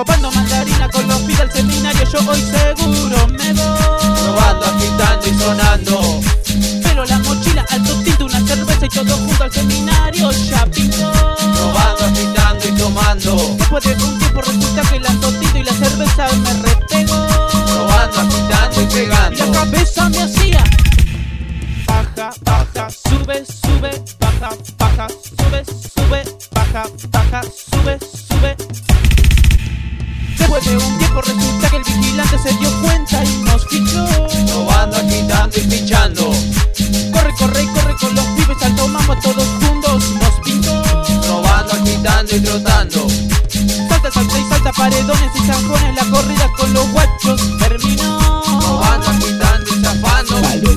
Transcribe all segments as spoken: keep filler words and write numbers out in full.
Robando mandarina con los pibes al seminario, yo hoy seguro me voy. Robando, agitando y sonando. Pero la mochila, alto tinto, una cerveza y todo junto al seminario ya pintó. Robando, agitando y tomando. Después de un tiempo resulta que el alto tinto y la cerveza me repegó. Robando, agitando y pegando. Y la cabeza me hacía baja, baja, sube, sube, baja, baja, sube, sube, baja, baja, sube, sube. Después de un tiempo resulta que el vigilante se dio cuenta y nos fichó. Robando, agitando y fichando. Corre, corre y corre con los pibes al tomamos todos juntos, nos pintó. Robando, agitando y trotando. Salta, salta y salta paredones y zanjones, la corrida con los guachos terminó. Robando, agitando y zafando.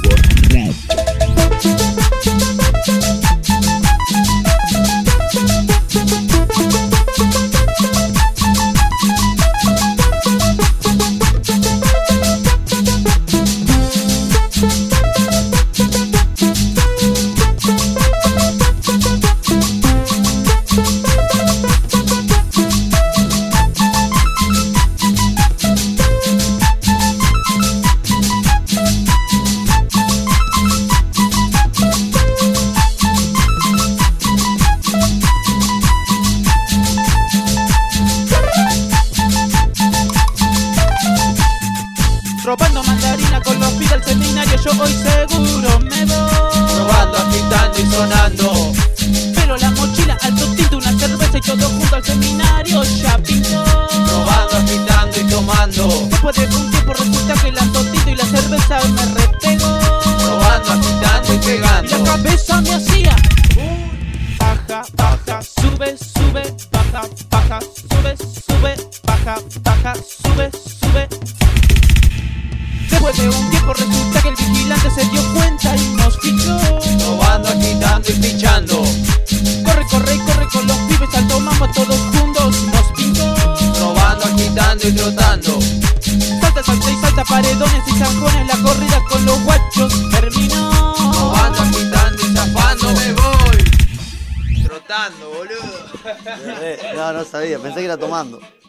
Robando mandarina con los pibes al seminario, yo hoy seguro me voy. Robando, agitando y sonando. Pero la mochila, alto tinto, una cerveza y todo junto al seminario ya pintó. Robando, agitando y tomando. Después de un tiempo resulta que el alto tinto y la cerveza me repegó. Robando, agitando y Y la pegando. cabeza me hacía baja, baja, sube, sube, baja, baja, sube, sube, baja, baja, sube, sube. Después de un tiempo resulta que el vigilante se dio cuenta y nos fichó. Robando, agitando y fichando. Corre, corre y corre con los pibes al tomamos todos juntos, nos pintó. Robando, agitando y trotando. Salta, salta y salta paredones y zanjones, la corrida con los guachos terminó. Robando, agitando y zafando. Me voy. Trotando, boludo. No, no sabía, pensé que era tomando.